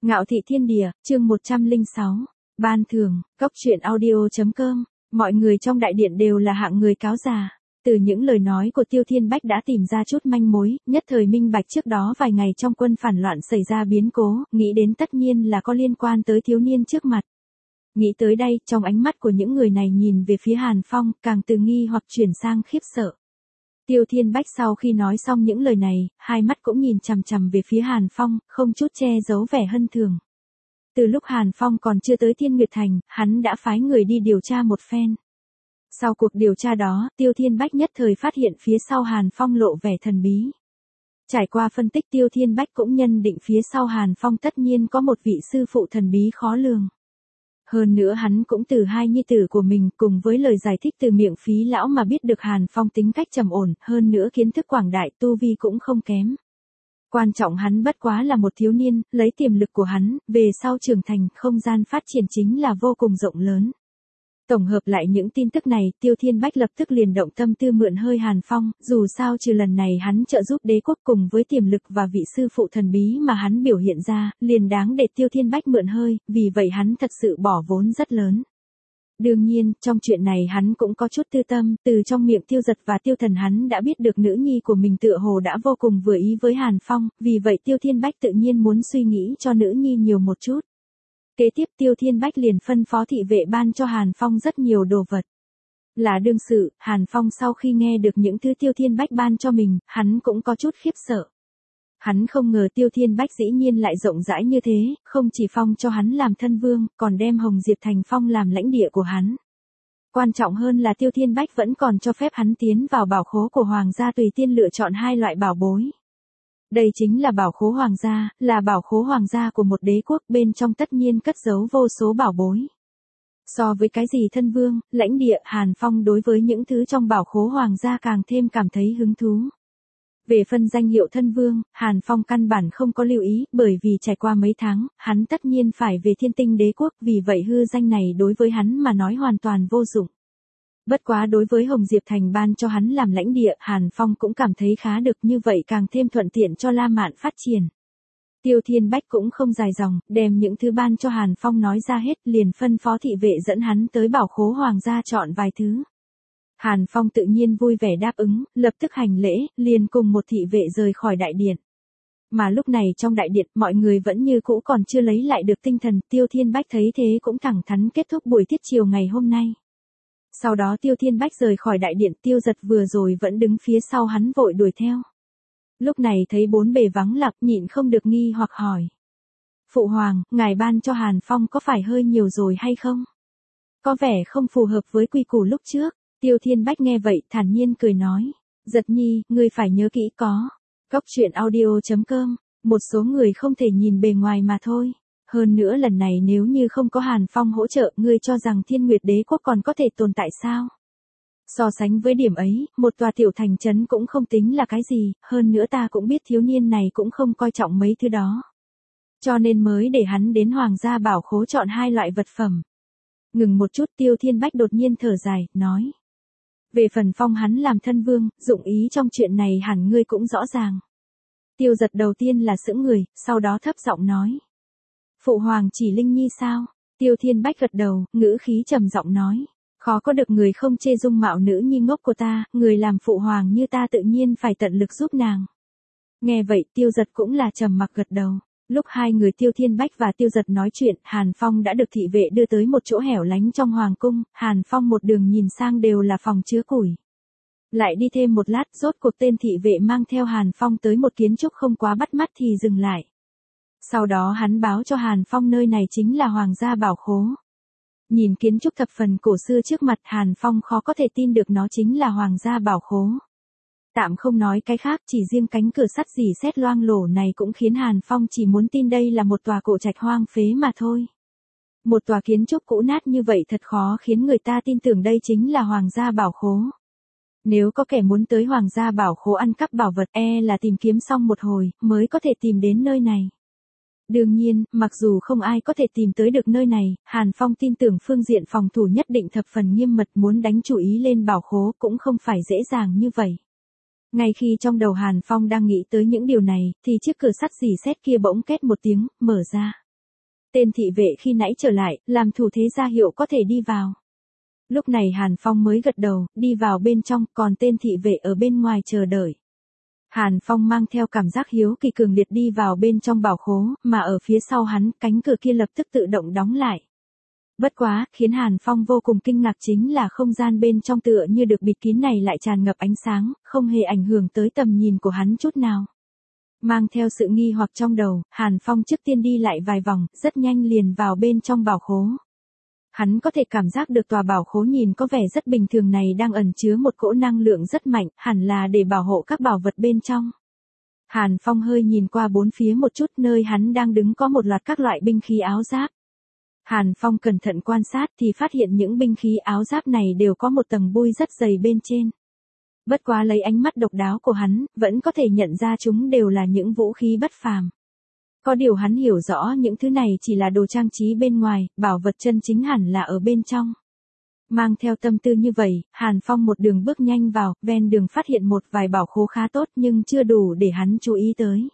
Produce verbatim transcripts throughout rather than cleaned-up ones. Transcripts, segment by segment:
Ngạo thị thiên địa, chương một trăm lẻ sáu. Ban thưởng, cốc truyện audio chấm com. Mọi người trong đại điện đều là hạng người cáo già. Từ những lời nói của Tiêu Thiên Bách đã tìm ra chút manh mối, nhất thời minh bạch trước đó vài ngày trong quân phản loạn xảy ra biến cố, nghĩ đến tất nhiên là có liên quan tới thiếu niên trước mặt. Nghĩ tới đây, trong ánh mắt của những người này nhìn về phía Hàn Phong, càng từ nghi hoặc chuyển sang khiếp sợ. Tiêu Thiên Bách sau khi nói xong những lời này, hai mắt cũng nhìn chằm chằm về phía Hàn Phong, không chút che giấu vẻ hân thường. Từ lúc Hàn Phong còn chưa tới Thiên Nguyệt Thành, hắn đã phái người đi điều tra một phen. Sau cuộc điều tra đó, Tiêu Thiên Bách nhất thời phát hiện phía sau Hàn Phong lộ vẻ thần bí. Trải qua phân tích, Tiêu Thiên Bách cũng nhân định phía sau Hàn Phong tất nhiên có một vị sư phụ thần bí khó lường. Hơn nữa hắn cũng từ hai nhi tử của mình cùng với lời giải thích từ miệng Phí lão mà biết được Hàn Phong tính cách trầm ổn, hơn nữa kiến thức quảng đại, tu vi cũng không kém. Quan trọng hắn bất quá là một thiếu niên, lấy tiềm lực của hắn, về sau trưởng thành, không gian phát triển chính là vô cùng rộng lớn. Tổng hợp lại những tin tức này, Tiêu Thiên Bách lập tức liền động tâm tư mượn hơi Hàn Phong, dù sao trừ lần này hắn trợ giúp đế quốc cùng với tiềm lực và vị sư phụ thần bí mà hắn biểu hiện ra, liền đáng để Tiêu Thiên Bách mượn hơi, vì vậy hắn thật sự bỏ vốn rất lớn. Đương nhiên, trong chuyện này hắn cũng có chút tư tâm, từ trong miệng Tiêu Giật và Tiêu Thần hắn đã biết được nữ nhi của mình tựa hồ đã vô cùng vừa ý với Hàn Phong, vì vậy Tiêu Thiên Bách tự nhiên muốn suy nghĩ cho nữ nhi nhiều một chút. Kế tiếp Tiêu Thiên Bách liền phân phó thị vệ ban cho Hàn Phong rất nhiều đồ vật. Là đương sự, Hàn Phong sau khi nghe được những thứ Tiêu Thiên Bách ban cho mình, hắn cũng có chút khiếp sợ. Hắn không ngờ Tiêu Thiên Bách dĩ nhiên lại rộng rãi như thế, không chỉ phong cho hắn làm thân vương, còn đem Hồng Diệp Thành phong làm lãnh địa của hắn. Quan trọng hơn là Tiêu Thiên Bách vẫn còn cho phép hắn tiến vào bảo khố của Hoàng gia tùy tiên lựa chọn hai loại bảo bối. Đây chính là bảo khố Hoàng gia, là bảo khố Hoàng gia của một đế quốc, bên trong tất nhiên cất giấu vô số bảo bối. So với cái gì thân vương, lãnh địa, Hàn Phong đối với những thứ trong bảo khố Hoàng gia càng thêm cảm thấy hứng thú. Về phân danh hiệu thân vương, Hàn Phong căn bản không có lưu ý, bởi vì trải qua mấy tháng, hắn tất nhiên phải về Thiên Tinh đế quốc, vì vậy hư danh này đối với hắn mà nói hoàn toàn vô dụng. Bất quá đối với Hồng Diệp Thành ban cho hắn làm lãnh địa, Hàn Phong cũng cảm thấy khá được, như vậy càng thêm thuận tiện cho La Mạn phát triển. Tiêu Thiên Bách cũng không dài dòng, đem những thứ ban cho Hàn Phong nói ra hết, liền phân phó thị vệ dẫn hắn tới bảo khố Hoàng gia chọn vài thứ. Hàn Phong tự nhiên vui vẻ đáp ứng, lập tức hành lễ, liền cùng một thị vệ rời khỏi đại điện. Mà lúc này trong đại điện, mọi người vẫn như cũ còn chưa lấy lại được tinh thần, Tiêu Thiên Bách thấy thế cũng thẳng thắn kết thúc buổi tiết chiều ngày hôm nay. Sau đó Tiêu Thiên Bách rời khỏi đại điện, Tiêu Giật vừa rồi vẫn đứng phía sau hắn vội đuổi theo. Lúc này thấy bốn bề vắng lặng, nhịn không được nghi hoặc hỏi. Phụ hoàng, ngài ban cho Hàn Phong có phải hơi nhiều rồi hay không? Có vẻ không phù hợp với quy củ lúc trước. Tiêu Thiên Bách nghe vậy thản nhiên cười nói. Giật nhi, ngươi phải nhớ kỹ có. Cốc truyện audio chấm com, một số người không thể nhìn bề ngoài mà thôi. Hơn nữa lần này nếu như không có Hàn Phong hỗ trợ, ngươi cho rằng Thiên Nguyệt đế quốc còn có thể tồn tại sao? So sánh với điểm ấy, một tòa tiểu thành trấn cũng không tính là cái gì, hơn nữa ta cũng biết thiếu niên này cũng không coi trọng mấy thứ đó. Cho nên mới để hắn đến Hoàng gia bảo khố chọn hai loại vật phẩm. Ngừng một chút, Tiêu Thiên Bách đột nhiên thở dài, nói. Về phần phong hắn làm thân vương, dụng ý trong chuyện này hẳn ngươi cũng rõ ràng. Tiêu Giật đầu tiên là sững người, sau đó thấp giọng nói. Phụ hoàng chỉ Linh Nhi sao? Tiêu Thiên Bách gật đầu, ngữ khí trầm giọng nói. Khó có được người không chê dung mạo nữ nhi ngốc của ta, người làm phụ hoàng như ta tự nhiên phải tận lực giúp nàng. Nghe vậy Tiêu Giật cũng là trầm mặc gật đầu. Lúc hai người Tiêu Thiên Bách và Tiêu Giật nói chuyện, Hàn Phong đã được thị vệ đưa tới một chỗ hẻo lánh trong hoàng cung, Hàn Phong một đường nhìn sang đều là phòng chứa củi. Lại đi thêm một lát, rốt cuộc tên thị vệ mang theo Hàn Phong tới một kiến trúc không quá bắt mắt thì dừng lại. Sau đó hắn báo cho Hàn Phong nơi này chính là Hoàng gia bảo khố. Nhìn kiến trúc thập phần cổ xưa trước mặt, Hàn Phong khó có thể tin được nó chính là Hoàng gia bảo khố. Tạm không nói cái khác, chỉ riêng cánh cửa sắt rỉ sét loang lổ này cũng khiến Hàn Phong chỉ muốn tin đây là một tòa cổ trạch hoang phế mà thôi. Một tòa kiến trúc cũ nát như vậy thật khó khiến người ta tin tưởng đây chính là Hoàng gia bảo khố. Nếu có kẻ muốn tới Hoàng gia bảo khố ăn cắp bảo vật, e là tìm kiếm xong một hồi, mới có thể tìm đến nơi này. Đương nhiên, mặc dù không ai có thể tìm tới được nơi này, Hàn Phong tin tưởng phương diện phòng thủ nhất định thập phần nghiêm mật, muốn đánh chủ ý lên bảo khố cũng không phải dễ dàng như vậy. Ngay khi trong đầu Hàn Phong đang nghĩ tới những điều này, thì chiếc cửa sắt rỉ sét kia bỗng két một tiếng, mở ra. Tên thị vệ khi nãy trở lại, làm thủ thế ra hiệu có thể đi vào. Lúc này Hàn Phong mới gật đầu, đi vào bên trong, còn tên thị vệ ở bên ngoài chờ đợi. Hàn Phong mang theo cảm giác hiếu kỳ cường liệt đi vào bên trong bảo khố, mà ở phía sau hắn, cánh cửa kia lập tức tự động đóng lại. Bất quá, khiến Hàn Phong vô cùng kinh ngạc chính là không gian bên trong tựa như được bịt kín này lại tràn ngập ánh sáng, không hề ảnh hưởng tới tầm nhìn của hắn chút nào. Mang theo sự nghi hoặc trong đầu, Hàn Phong trước tiên đi lại vài vòng, rất nhanh liền vào bên trong bảo khố. Hắn có thể cảm giác được tòa bảo khố nhìn có vẻ rất bình thường này đang ẩn chứa một cỗ năng lượng rất mạnh, hẳn là để bảo hộ các bảo vật bên trong. Hàn Phong hơi nhìn qua bốn phía một chút, nơi hắn đang đứng có một loạt các loại binh khí áo giáp. Hàn Phong cẩn thận quan sát thì phát hiện những binh khí áo giáp này đều có một tầng bôi rất dày bên trên. Bất quá lấy ánh mắt độc đáo của hắn, vẫn có thể nhận ra chúng đều là những vũ khí bất phàm. Có điều hắn hiểu rõ những thứ này chỉ là đồ trang trí bên ngoài, bảo vật chân chính hẳn là ở bên trong. Mang theo tâm tư như vậy, Hàn Phong một đường bước nhanh vào, ven đường phát hiện một vài bảo khố khá tốt nhưng chưa đủ để hắn chú ý tới.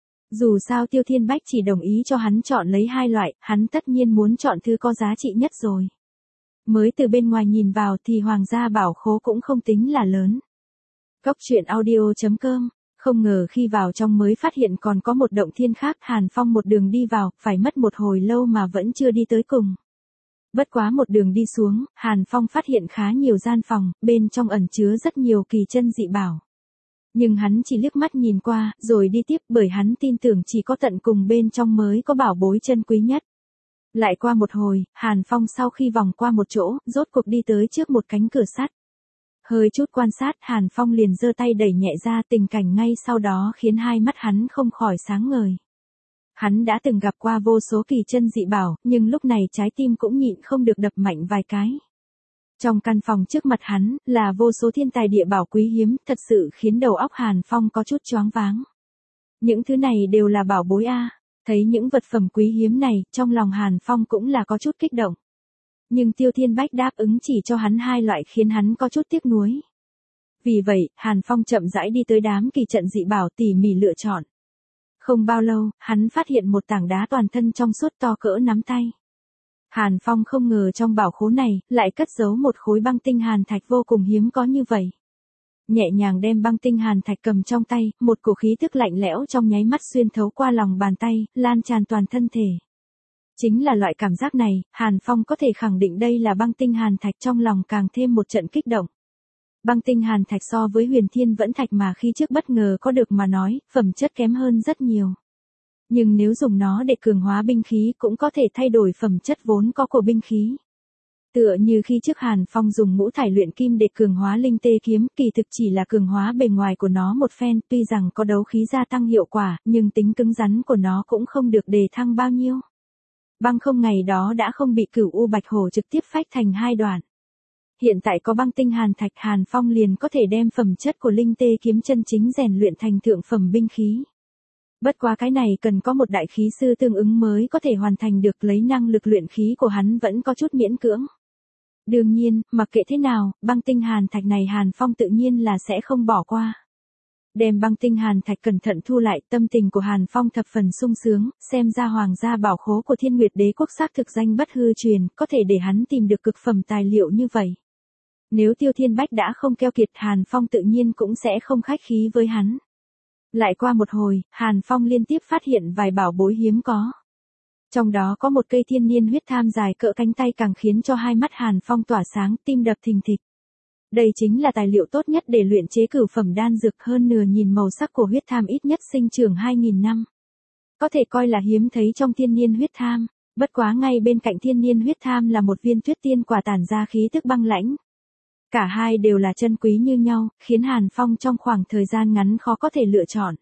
Dù sao Tiêu Thiên Bách chỉ đồng ý cho hắn chọn lấy hai loại, hắn tất nhiên muốn chọn thứ có giá trị nhất rồi. Mới từ bên ngoài nhìn vào thì hoàng gia bảo khố cũng không tính là lớn. Góc truyện audio chấm com. Không ngờ khi vào trong mới phát hiện còn có một động thiên khác, Hàn Phong một đường đi vào, phải mất một hồi lâu mà vẫn chưa đi tới cùng. Bất quá một đường đi xuống, Hàn Phong phát hiện khá nhiều gian phòng, bên trong ẩn chứa rất nhiều kỳ chân dị bảo. Nhưng hắn chỉ liếc mắt nhìn qua, rồi đi tiếp bởi hắn tin tưởng chỉ có tận cùng bên trong mới có bảo bối chân quý nhất. Lại qua một hồi, Hàn Phong sau khi vòng qua một chỗ, rốt cuộc đi tới trước một cánh cửa sắt. Hơi chút quan sát, Hàn Phong liền giơ tay đẩy nhẹ ra, tình cảnh ngay sau đó khiến hai mắt hắn không khỏi sáng ngời. Hắn đã từng gặp qua vô số kỳ chân dị bảo, nhưng lúc này trái tim cũng nhịn không được đập mạnh vài cái. Trong căn phòng trước mặt hắn, là vô số thiên tài địa bảo quý hiếm, thật sự khiến đầu óc Hàn Phong có chút choáng váng. Những thứ này đều là bảo bối a. Thấy những vật phẩm quý hiếm này, trong lòng Hàn Phong cũng là có chút kích động. Nhưng Tiêu Thiên Bách đáp ứng chỉ cho hắn hai loại khiến hắn có chút tiếc nuối. Vì vậy, Hàn Phong chậm rãi đi tới đám kỳ trận dị bảo tỉ mỉ lựa chọn. Không bao lâu, hắn phát hiện một tảng đá toàn thân trong suốt to cỡ nắm tay. Hàn Phong không ngờ trong bảo khố này, lại cất giấu một khối băng tinh hàn thạch vô cùng hiếm có như vậy. Nhẹ nhàng đem băng tinh hàn thạch cầm trong tay, một cổ khí tức lạnh lẽo trong nháy mắt xuyên thấu qua lòng bàn tay, lan tràn toàn thân thể. Chính là loại cảm giác này, Hàn Phong có thể khẳng định đây là băng tinh hàn thạch, trong lòng càng thêm một trận kích động. Băng tinh hàn thạch so với huyền thiên vẫn thạch mà khi trước bất ngờ có được mà nói, phẩm chất kém hơn rất nhiều. Nhưng nếu dùng nó để cường hóa binh khí cũng có thể thay đổi phẩm chất vốn có của binh khí. Tựa như khi trước Hàn Phong dùng ngũ thải luyện kim để cường hóa linh tê kiếm, kỳ thực chỉ là cường hóa bề ngoài của nó một phen, tuy rằng có đấu khí gia tăng hiệu quả, nhưng tính cứng rắn của nó cũng không được đề thăng bao nhiêu. Băng không ngày đó đã không bị Cửu U Bạch Hổ trực tiếp phách thành hai đoạn. Hiện tại có băng tinh hàn thạch, Hàn Phong liền có thể đem phẩm chất của linh tê kiếm chân chính rèn luyện thành thượng phẩm binh khí. Bất quá cái này cần có một đại khí sư tương ứng mới có thể hoàn thành được, lấy năng lực luyện khí của hắn vẫn có chút miễn cưỡng. Đương nhiên, mặc kệ thế nào, băng tinh hàn thạch này Hàn Phong tự nhiên là sẽ không bỏ qua. Đem băng tinh hàn thạch cẩn thận thu lại, tâm tình của Hàn Phong thập phần sung sướng, xem ra hoàng gia bảo khố của Thiên Nguyệt Đế quốc xác thực danh bất hư truyền, có thể để hắn tìm được cực phẩm tài liệu như vậy. Nếu Tiêu Thiên Bách đã không keo kiệt, Hàn Phong tự nhiên cũng sẽ không khách khí với hắn. Lại qua một hồi, Hàn Phong liên tiếp phát hiện vài bảo bối hiếm có. Trong đó có một cây thiên niên huyết tham dài cỡ cánh tay càng khiến cho hai mắt Hàn Phong tỏa sáng, tim đập thình thịch. Đây chính là tài liệu tốt nhất để luyện chế cửu phẩm đan dược, hơn nửa nhìn màu sắc của huyết tham ít nhất sinh trưởng hai nghìn năm. Có thể coi là hiếm thấy trong thiên niên huyết tham, bất quá ngay bên cạnh thiên niên huyết tham là một viên tuyết tiên quả tản ra khí tức băng lãnh. Cả hai đều là chân quý như nhau, khiến Hàn Phong trong khoảng thời gian ngắn khó có thể lựa chọn.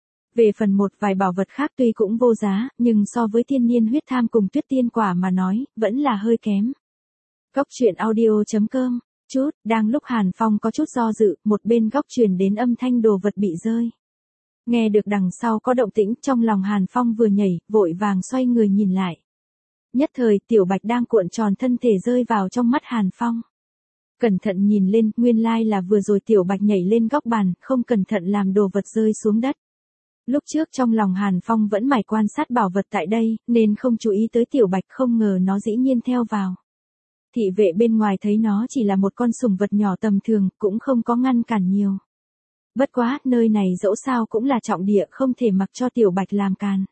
Về phần một vài bảo vật khác tuy cũng vô giá, nhưng so với thiên niên huyết tham cùng tuyết tiên quả mà nói, vẫn là hơi kém. Góc truyện audio chấm com. Chút, đang lúc Hàn Phong có chút do dự, một bên góc truyền đến âm thanh đồ vật bị rơi. Nghe được đằng sau có động tĩnh, trong lòng Hàn Phong vừa nhảy, vội vàng xoay người nhìn lại. Nhất thời, Tiểu Bạch đang cuộn tròn thân thể rơi vào trong mắt Hàn Phong. Cẩn thận nhìn lên, nguyên lai là vừa rồi Tiểu Bạch nhảy lên góc bàn, không cẩn thận làm đồ vật rơi xuống đất. Lúc trước trong lòng Hàn Phong vẫn mải quan sát bảo vật tại đây, nên không chú ý tới Tiểu Bạch, không ngờ nó dĩ nhiên theo vào. Thị vệ bên ngoài thấy nó chỉ là một con sủng vật nhỏ tầm thường, cũng không có ngăn cản nhiều. Bất quá, nơi này dẫu sao cũng là trọng địa, không thể mặc cho Tiểu Bạch làm càn.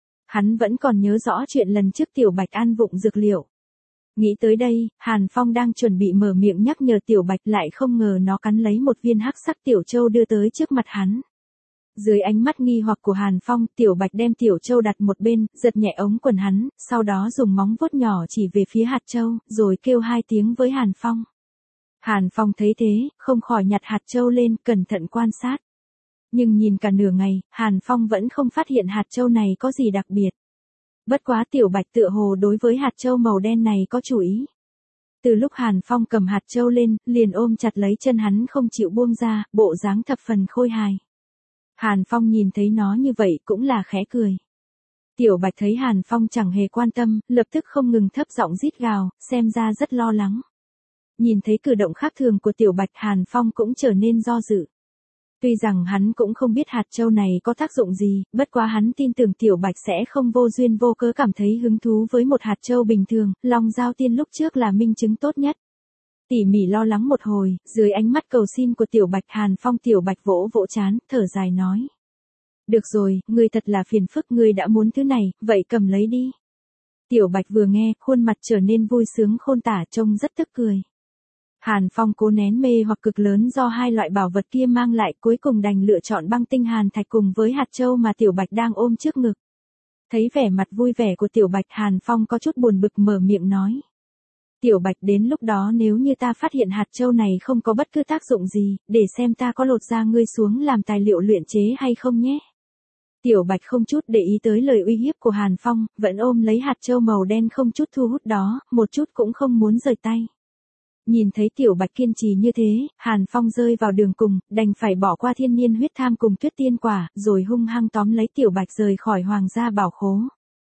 Hắn vẫn còn nhớ rõ chuyện lần trước Tiểu Bạch ăn vụng dược liệu. Nghĩ tới đây, Hàn Phong đang chuẩn bị mở miệng nhắc nhở Tiểu Bạch, lại không ngờ nó cắn lấy một viên hắc sắc tiểu châu đưa tới trước mặt hắn. Dưới ánh mắt nghi hoặc của Hàn Phong, Tiểu Bạch đem tiểu châu đặt một bên, giật nhẹ ống quần hắn, sau đó dùng móng vuốt nhỏ chỉ về phía hạt châu, rồi kêu hai tiếng với Hàn Phong. Hàn Phong thấy thế, không khỏi nhặt hạt châu lên, cẩn thận quan sát. Nhưng nhìn cả nửa ngày, Hàn Phong vẫn không phát hiện hạt châu này có gì đặc biệt. Bất quá Tiểu Bạch tựa hồ đối với hạt châu màu đen này có chủ ý. Từ lúc Hàn Phong cầm hạt châu lên, liền ôm chặt lấy chân hắn không chịu buông ra, bộ dáng thập phần khôi hài. Hàn Phong nhìn thấy nó như vậy cũng là khẽ cười. Tiểu Bạch thấy Hàn Phong chẳng hề quan tâm, lập tức không ngừng thấp giọng rít gào, xem ra rất lo lắng. Nhìn thấy cử động khác thường của Tiểu Bạch, Hàn Phong cũng trở nên do dự. Tuy rằng hắn cũng không biết hạt châu này có tác dụng gì, bất quá hắn tin tưởng Tiểu Bạch sẽ không vô duyên vô cớ cảm thấy hứng thú với một hạt châu bình thường, Long Giao Tiên lúc trước là minh chứng tốt nhất. Tỉ mỉ lo lắng một hồi, dưới ánh mắt cầu xin của Tiểu Bạch, Hàn Phong Tiểu Bạch vỗ vỗ trán, thở dài nói. Được rồi, ngươi thật là phiền phức, ngươi đã muốn thứ này, vậy cầm lấy đi. Tiểu Bạch vừa nghe, khuôn mặt trở nên vui sướng khôn tả, trông rất tức cười. Hàn Phong cố nén mê hoặc cực lớn do hai loại bảo vật kia mang lại, cuối cùng đành lựa chọn băng tinh hàn thạch cùng với hạt châu mà Tiểu Bạch đang ôm trước ngực. Thấy vẻ mặt vui vẻ của Tiểu Bạch, Hàn Phong có chút buồn bực mở miệng nói. Tiểu Bạch, đến lúc đó nếu như ta phát hiện hạt châu này không có bất cứ tác dụng gì, để xem ta có lột da ngươi xuống làm tài liệu luyện chế hay không nhé. Tiểu Bạch không chút để ý tới lời uy hiếp của Hàn Phong, vẫn ôm lấy hạt châu màu đen không chút thu hút đó, một chút cũng không muốn rời tay. Nhìn thấy Tiểu Bạch kiên trì như thế, Hàn Phong rơi vào đường cùng, đành phải bỏ qua thiên niên huyết tham cùng tuyết tiên quả, rồi hung hăng tóm lấy Tiểu Bạch rời khỏi hoàng gia bảo khố.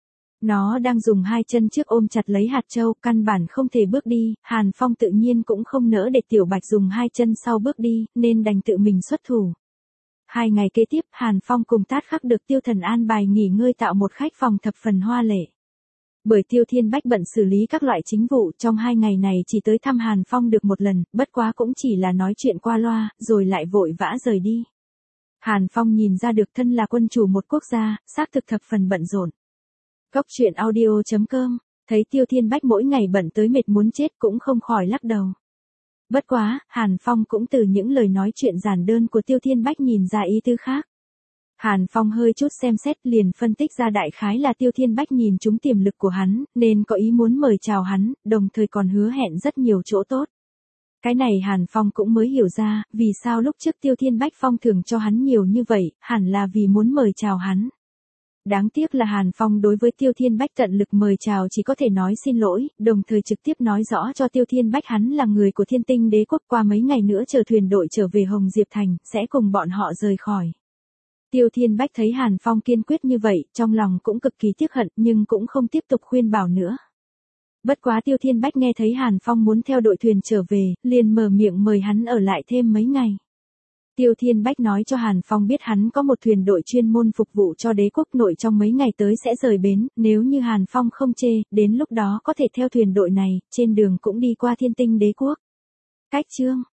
Nó đang dùng hai chân trước ôm chặt lấy hạt châu, căn bản không thể bước đi, Hàn Phong tự nhiên cũng không nỡ để Tiểu Bạch dùng hai chân sau bước đi, nên đành tự mình xuất thủ. Hai ngày kế tiếp, Hàn Phong cùng Tát Khắc được Tiêu Thần an bài nghỉ ngơi tạo một khách phòng thập phần hoa lệ. Bởi Tiêu Thiên Bách bận xử lý các loại chính vụ, trong hai ngày này chỉ tới thăm Hàn Phong được một lần, bất quá cũng chỉ là nói chuyện qua loa, rồi lại vội vã rời đi. Hàn Phong nhìn ra được thân là quân chủ một quốc gia, xác thực thập phần bận rộn. Cốc truyện audio chấm com, thấy Tiêu Thiên Bách mỗi ngày bận tới mệt muốn chết cũng không khỏi lắc đầu. Bất quá, Hàn Phong cũng từ những lời nói chuyện giản đơn của Tiêu Thiên Bách nhìn ra ý tứ khác. Hàn Phong hơi chút xem xét liền phân tích ra đại khái là Tiêu Thiên Bách nhìn trúng tiềm lực của hắn, nên có ý muốn mời chào hắn, đồng thời còn hứa hẹn rất nhiều chỗ tốt. Cái này Hàn Phong cũng mới hiểu ra, vì sao lúc trước Tiêu Thiên Bách phong thưởng cho hắn nhiều như vậy, hẳn là vì muốn mời chào hắn. Đáng tiếc là Hàn Phong đối với Tiêu Thiên Bách tận lực mời chào chỉ có thể nói xin lỗi, đồng thời trực tiếp nói rõ cho Tiêu Thiên Bách hắn là người của Thiên Tinh Đế quốc, qua mấy ngày nữa chờ thuyền đội trở về Hồng Diệp Thành, sẽ cùng bọn họ rời khỏi. Tiêu Thiên Bách thấy Hàn Phong kiên quyết như vậy, trong lòng cũng cực kỳ tiếc hận, nhưng cũng không tiếp tục khuyên bảo nữa. Bất quá Tiêu Thiên Bách nghe thấy Hàn Phong muốn theo đội thuyền trở về, liền mở miệng mời hắn ở lại thêm mấy ngày. Tiêu Thiên Bách nói cho Hàn Phong biết hắn có một thuyền đội chuyên môn phục vụ cho đế quốc nội trong mấy ngày tới sẽ rời bến, nếu như Hàn Phong không chê, đến lúc đó có thể theo thuyền đội này, trên đường cũng đi qua Thiên Tinh Đế quốc. Cách chương